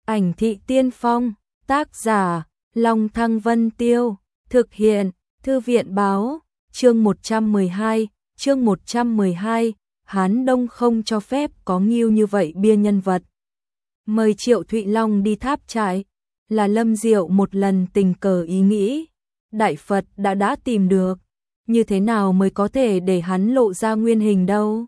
Ảnh thị tiên phong, tác giả, Long Thăng Vân Tiêu, thực hiện, Thư viện báo, chương 112, Hán Đông không cho phép có nghiêu như vậy bia nhân vật. Mời Triệu Thụy Long đi tháp trại, là Lâm Diệu một lần tình cờ ý nghĩ, Đại Phật đã tìm được, như thế nào mới có thể để hắn lộ ra nguyên hình đâu.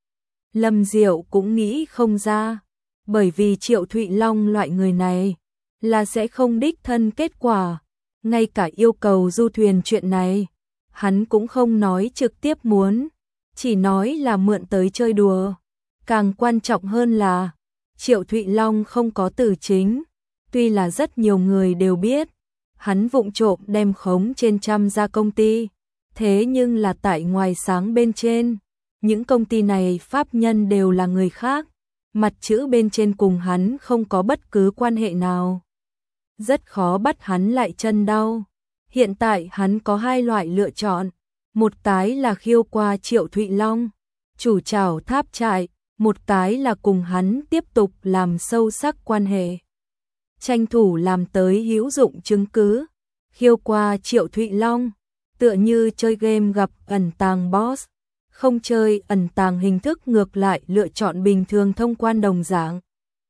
Lâm Diệu cũng nghĩ không ra, bởi vì Triệu Thụy Long loại người này là sẽ không đích thân kết quả, ngay cả yêu cầu du thuyền chuyện này, hắn cũng không nói trực tiếp muốn, chỉ nói là mượn tới chơi đùa. Càng quan trọng hơn là Triệu Thụy Long không có từ chính, tuy là rất nhiều người đều biết, hắn vụng trộm đem khống trên trăm gia công ty, thế nhưng là tại ngoài sáng bên trên, những công ty này pháp nhân đều là người khác, mặt chữ bên trên cùng hắn không có bất cứ quan hệ nào. Rất khó bắt hắn lại chân đau. Hiện tại hắn có hai loại lựa chọn, một cái là khiêu qua Triệu Thụy Long, chủ trảo tháp trại, một cái là cùng hắn tiếp tục làm sâu sắc quan hệ. Tranh thủ làm tới hữu dụng chứng cứ, khiêu qua Triệu Thụy Long, tựa như chơi game gặp ẩn tàng boss, không chơi ẩn tàng hình thức ngược lại lựa chọn bình thường thông quan đồng dạng.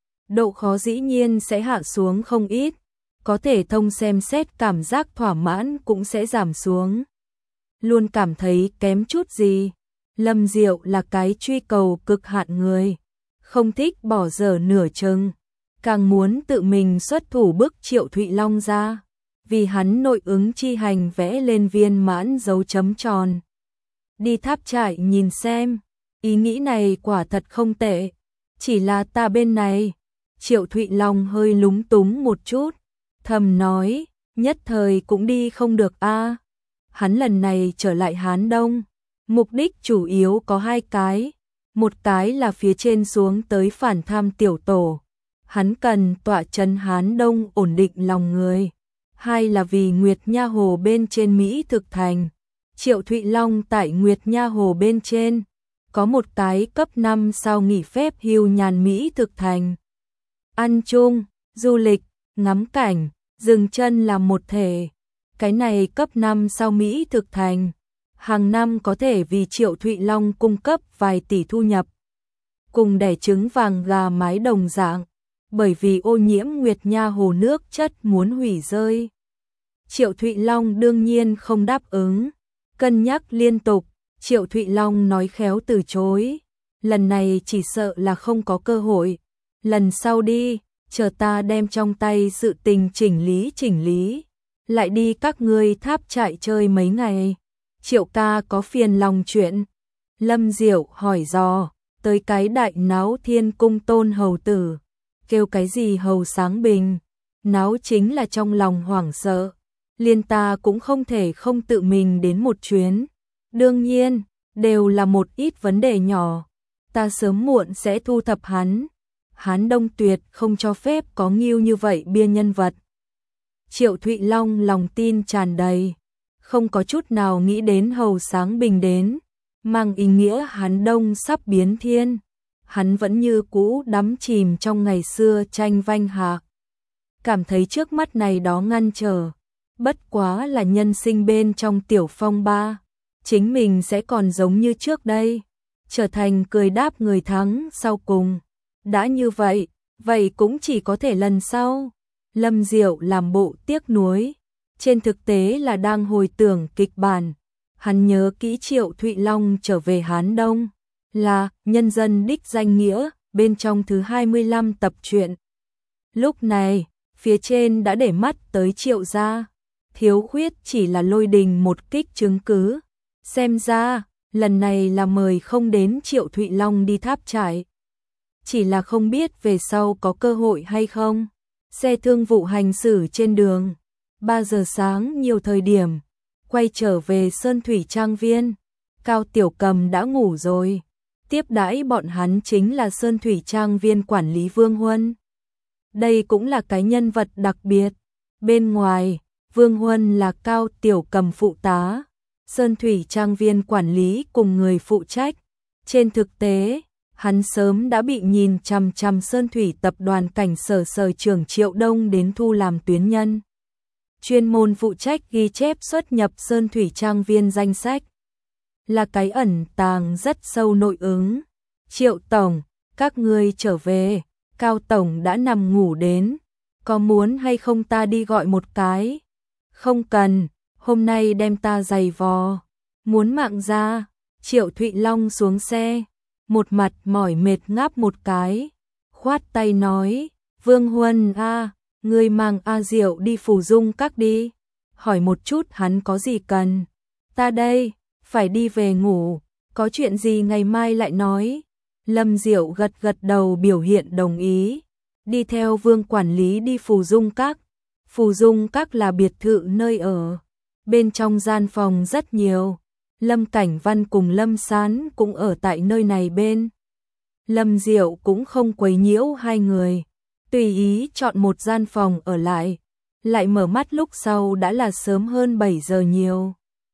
Độ khó dĩ nhiên sẽ hạ xuống không ít, có thể thông xem xét cảm giác thỏa mãn cũng sẽ giảm xuống. Luôn cảm thấy kém chút gì, Lâm Diệu là cái truy cầu cực hạn người, không thích bỏ dở nửa chừng, càng muốn tự mình xuất thủ bức Triệu Thụy Long ra, vì hắn nội ứng chi hành vẽ lên viên mãn dấu chấm tròn. Đi tháp trại nhìn xem, ý nghĩ này quả thật không tệ, chỉ là ta bên này. Triệu Thụy Long hơi lúng túng một chút, thầm nói, nhất thời cũng đi không được a. Hắn lần này trở lại Hán Đông, mục đích chủ yếu có hai cái, một cái là phía trên xuống tới phản tham tiểu tổ, hắn cần tọa trấn Hán Đông ổn định lòng người, hai là vì Nguyệt Nha Hồ bên trên Mỹ thực thành. Triệu Thụy Long tại Nguyệt Nha Hồ bên trên, có một cái cấp 5 sao nghỉ phép hưu nhàn Mỹ thực thành. Ăn chung, du lịch, ngắm cảnh, dừng chân làm một thể. Cái này cấp 5 sao Mỹ thực thành, hàng năm có thể vì Triệu Thụy Long cung cấp vài tỷ thu nhập. Cùng đẻ trứng vàng gà mái đồng dạng, bởi vì ô nhiễm Nguyệt Nha Hồ nước chất muốn hủy rơi. Triệu Thụy Long đương nhiên không đáp ứng. Cân nhắc liên tục, Triệu Thụy Long nói khéo từ chối. Lần này chỉ sợ là không có cơ hội. Lần sau đi, chờ ta đem trong tay sự tình chỉnh lý. Lại đi các ngươi tháp trại chơi mấy ngày. Triệu ca có phiền lòng chuyện. Lâm Diệu hỏi dò, tới cái đại náo Thiên Cung Tôn hầu tử. Kêu cái gì hầu sáng bình. Náo chính là trong lòng hoảng sợ. Liên ta cũng không thể không tự mình đến một chuyến. Đương nhiên, đều là một ít vấn đề nhỏ. Ta sớm muộn sẽ thu thập hắn. Hán Đông tuyệt không cho phép có nghiêu như vậy bia nhân vật. Triệu Thụy Long lòng tin tràn đầy, không có chút nào nghĩ đến hầu sáng bình đến, mang ý nghĩa Hán Đông sắp biến thiên. Hắn vẫn như cũ đắm chìm trong ngày xưa tranh vanh hạ. Cảm thấy trước mắt này đó ngăn trở. Bất quá là nhân sinh bên trong tiểu phong ba, chính mình sẽ còn giống như trước đây, trở thành cười đáp người thắng sau cùng. Đã như vậy, vậy cũng chỉ có thể lần sau. Lâm Diệu làm bộ tiếc nuối, trên thực tế là đang hồi tưởng kịch bản. Hắn nhớ kỹ Triệu Thụy Long trở về Hán Đông, là Nhân dân đích danh nghĩa, bên trong thứ 25 tập truyện. Lúc này, phía trên đã để mắt tới Triệu gia. Thiếu khuyết chỉ là Lôi Đình một kích chứng cứ. Xem ra, lần này là mời không đến Triệu Thụy Long đi tháp trại. Chỉ là không biết về sau có cơ hội hay không. Xe thương vụ hành xử trên đường. 3 giờ sáng nhiều thời điểm. Quay trở về Sơn Thủy Trang Viên. Cao Tiểu Cầm đã ngủ rồi. Tiếp đãi bọn hắn chính là Sơn Thủy Trang Viên quản lý Vương Huân. Đây cũng là cái nhân vật đặc biệt. Bên ngoài, Vương Huân là Cao Tiểu Cầm phụ tá, Sơn Thủy Trang Viên quản lý cùng người phụ trách. Trên thực tế, Hắn sớm đã bị nhìn chằm chằm Sơn Thủy tập đoàn cảnh sở sở trưởng Triệu Đông đến thu làm tuyến nhân. Chuyên môn phụ trách ghi chép xuất nhập Sơn Thủy trang viên danh sách. Là cái ẩn tàng rất sâu nội ứng. Triệu Tổng, các ngươi trở về, Cao Tổng đã nằm ngủ đến. Có muốn hay không ta đi gọi một cái? Không cần, hôm nay đem ta giày vò. Muốn mạng ra, Triệu Thụy Long xuống xe. Một mặt mỏi mệt ngáp một cái. Khoát tay nói, Vương Huân a, ngươi mang A Diệu đi Phù Dung Các đi. Hỏi một chút hắn có gì cần. Ta đây, phải đi về ngủ, có chuyện gì ngày mai lại nói. Lâm Diệu gật gật đầu biểu hiện đồng ý. Đi theo Vương quản lý đi Phù Dung Các. Phù Dung Các là biệt thự nơi ở. Bên trong gian phòng rất nhiều. Lâm Cảnh Văn cùng Lâm Sán cũng ở tại nơi này bên. Lâm Diệu cũng không quấy nhiễu hai người. Tùy ý chọn một gian phòng ở lại. Lại mở mắt lúc sau đã là sớm hơn 7 giờ nhiều.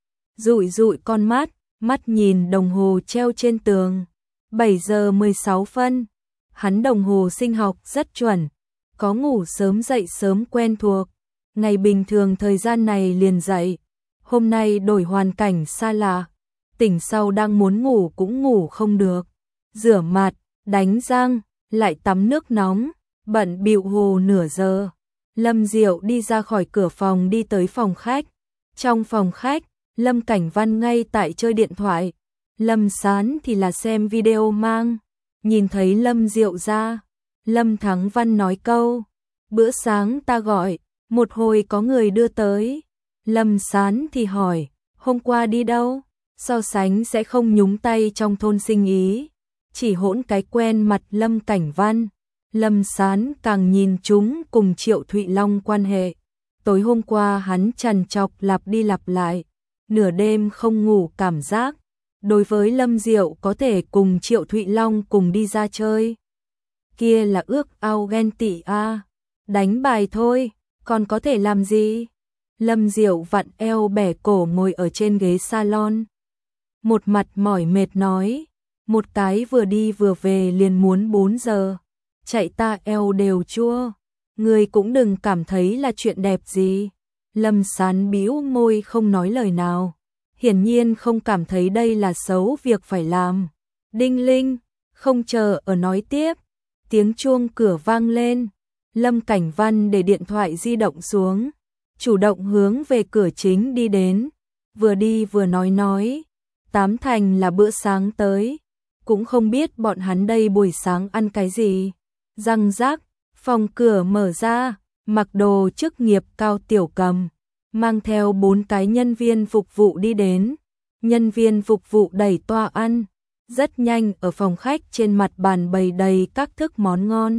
Dụi dụi con mắt, mắt nhìn đồng hồ treo trên tường. 7 giờ 16 phân. Hắn đồng hồ sinh học rất chuẩn. Có ngủ sớm dậy sớm quen thuộc. Ngày bình thường thời gian này liền dậy. Hôm nay đổi hoàn cảnh xa lạ. Tỉnh sau đang muốn ngủ cũng ngủ không được. Rửa mặt, đánh răng, lại tắm nước nóng. Bận bịu hồ nửa giờ. Lâm Diệu đi ra khỏi cửa phòng đi tới phòng khách. Trong phòng khách, Lâm Cảnh Văn ngay tại chơi điện thoại. Lâm Sán thì là xem video mang. Nhìn thấy Lâm Diệu ra, Lâm Thắng Văn nói câu, bữa sáng ta gọi, một hồi có người đưa tới. Lâm Sán thì hỏi, hôm qua đi đâu? So sánh sẽ không nhúng tay trong thôn sinh ý, chỉ hỗn cái quen mặt Lâm Cảnh Văn. Lâm Sán càng nhìn chúng cùng Triệu Thụy Long quan hệ. Tối hôm qua hắn trằn trọc lặp đi lặp lại, nửa đêm không ngủ cảm giác. Đối với Lâm Diệu có thể cùng Triệu Thụy Long cùng đi ra chơi. Kia là ước ao ghen tị a. Đánh bài thôi, còn có thể làm gì? Lâm Diệu vặn eo bẻ cổ ngồi ở trên ghế salon. Một mặt mỏi mệt nói, một cái vừa đi vừa về liền muốn 4 giờ. Chạy ta eo đều chua. Người cũng đừng cảm thấy là chuyện đẹp gì. Lâm Sán bĩu môi không nói lời nào. Hiển nhiên không cảm thấy đây là xấu việc phải làm. Đinh linh, không chờ ở nói tiếp. Tiếng chuông cửa vang lên. Lâm Cảnh Văn để điện thoại di động xuống. Chủ động hướng về cửa chính đi đến. Vừa đi vừa nói. Tám thành là bữa sáng tới. Cũng không biết bọn hắn đây buổi sáng ăn cái gì. Răng rác, phòng cửa mở ra. Mặc đồ chức nghiệp Cao Tiểu Cầm. Mang theo 4 cái nhân viên phục vụ đi đến. Nhân viên phục vụ đẩy toa ăn. Rất nhanh ở phòng khách trên mặt bàn bày đầy các thức món ngon.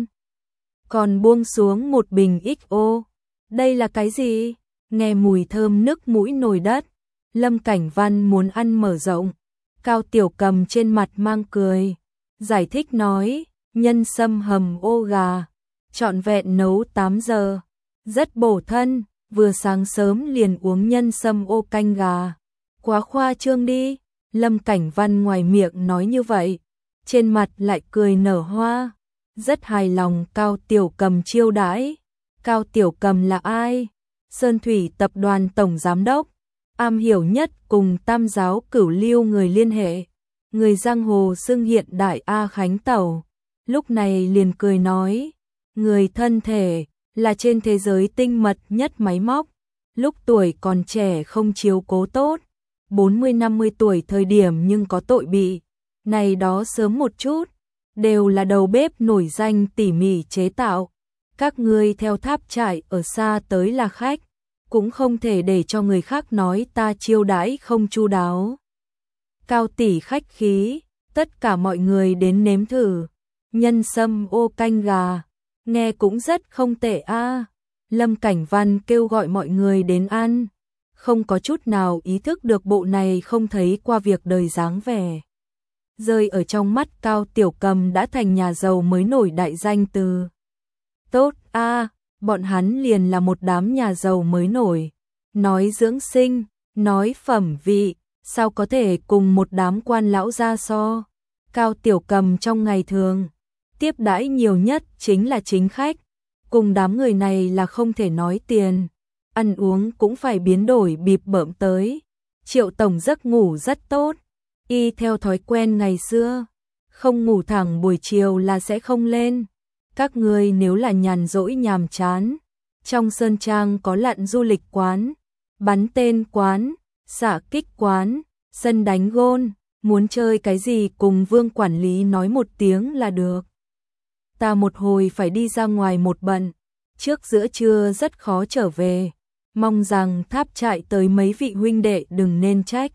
Còn buông xuống một bình XO. Đây là cái gì? Nghe mùi thơm nức mũi nồi đất. Lâm Cảnh Văn muốn ăn mở rộng. Cao Tiểu Cầm trên mặt mang cười. Giải thích nói, nhân sâm hầm ô gà. Trọn vẹn nấu 8 giờ. Rất bổ thân. Vừa sáng sớm liền uống nhân sâm ô canh gà. Quá khoa trương đi. Lâm Cảnh Văn ngoài miệng nói như vậy, trên mặt lại cười nở hoa. Rất hài lòng Cao Tiểu Cầm chiêu đãi. Cao Tiểu Cầm là ai? Sơn Thủy tập đoàn tổng giám đốc, am hiểu nhất cùng Tam giáo Cửu Lưu người liên hệ. Người giang hồ xưng hiện đại A Khánh Tẩu. Lúc này liền cười nói, người thân thể là trên thế giới tinh mật nhất máy móc. Lúc tuổi còn trẻ không chiếu cố tốt, 40-50 tuổi thời điểm nhưng có tội bị. Này đó sớm một chút, đều là đầu bếp nổi danh tỉ mỉ chế tạo. Các ngươi theo tháp trại ở xa tới là khách, cũng không thể để cho người khác nói ta chiêu đãi không chu đáo. Cao tỷ khách khí, tất cả mọi người đến nếm thử. Nhân sâm ô canh gà, nghe cũng rất không tệ a. Lâm Cảnh Văn kêu gọi mọi người đến ăn, không có chút nào ý thức được bộ này không thấy qua việc đời dáng vẻ. Rơi ở trong mắt Cao Tiểu Cầm đã thành nhà giàu mới nổi đại danh từ. Tốt a, bọn hắn liền là một đám nhà giàu mới nổi. Nói dưỡng sinh, nói phẩm vị, sao có thể cùng một đám quan lão ra so. Cao Tiểu Cầm trong ngày thường, tiếp đãi nhiều nhất chính là chính khách, cùng đám người này là không thể nói tiền, ăn uống cũng phải biến đổi bịp bợm tới. Triệu tổng giấc ngủ rất tốt, y theo thói quen ngày xưa, không ngủ thẳng buổi chiều là sẽ không lên. Các ngươi nếu là nhàn rỗi nhàm chán, trong Sơn Trang có lặn du lịch quán, bắn tên quán, xạ kích quán, sân đánh gôn, muốn chơi cái gì cùng Vương quản lý nói một tiếng là được. Ta một hồi phải đi ra ngoài một bận, trước giữa trưa rất khó trở về, mong rằng Tháp Trại tới mấy vị huynh đệ đừng nên trách.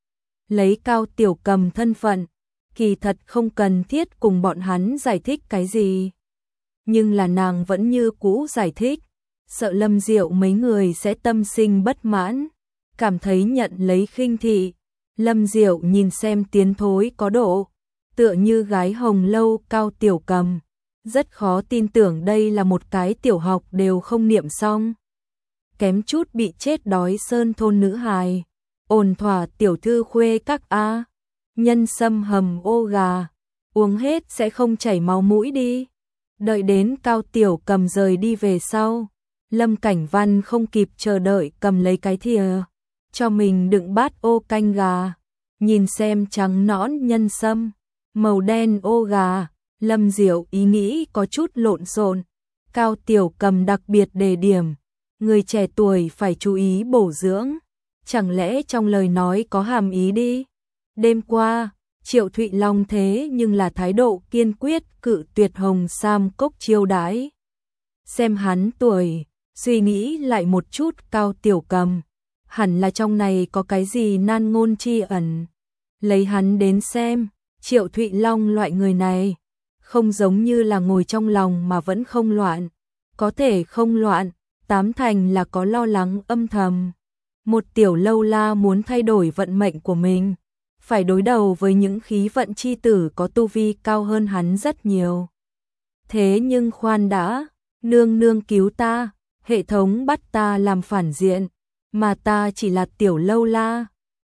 Lấy Cao Tiểu Cầm thân phận, kỳ thật không cần thiết cùng bọn hắn giải thích cái gì. Nhưng là nàng vẫn như cũ giải thích, sợ Lâm Diệu mấy người sẽ tâm sinh bất mãn, cảm thấy nhận lấy khinh thị. Lâm Diệu nhìn xem tiến thối có độ, tựa như gái hồng lâu. Cao Tiểu Cầm rất khó tin tưởng đây là một cái tiểu học đều không niệm xong, kém chút bị chết đói sơn thôn nữ hài. Ổn thỏa tiểu thư khuê các a, nhân sâm hầm ô gà, uống hết sẽ không chảy máu mũi đi. Đợi đến Cao Tiểu Cầm rời đi về sau, Lâm Cảnh Văn không kịp chờ đợi cầm lấy cái thìa, cho mình đựng bát ô canh gà, nhìn xem trắng nõn nhân sâm, màu đen ô gà, Lâm Diệu ý nghĩ có chút lộn xộn. Cao Tiểu Cầm đặc biệt đề điểm, người trẻ tuổi phải chú ý bổ dưỡng, chẳng lẽ trong lời nói có hàm ý đi. Đêm qua, Triệu Thụy Long thế nhưng là thái độ kiên quyết cự tuyệt Hồng Sam Cốc chiêu đãi. Xem hắn tuổi, suy nghĩ lại một chút. Cao Tiểu Cầm hẳn là trong này có cái gì nan ngôn chi ẩn. Lấy hắn đến xem, Triệu Thụy Long loại người này không giống như là ngồi trong lòng mà vẫn không loạn, có thể không loạn, tám thành là có lo lắng âm thầm. Một tiểu lâu la muốn thay đổi vận mệnh của mình, phải đối đầu với những khí vận chi tử có tu vi cao hơn hắn rất nhiều. Thế nhưng khoan đã, nương nương cứu ta, hệ thống bắt ta làm phản diện, mà ta chỉ là tiểu lâu la,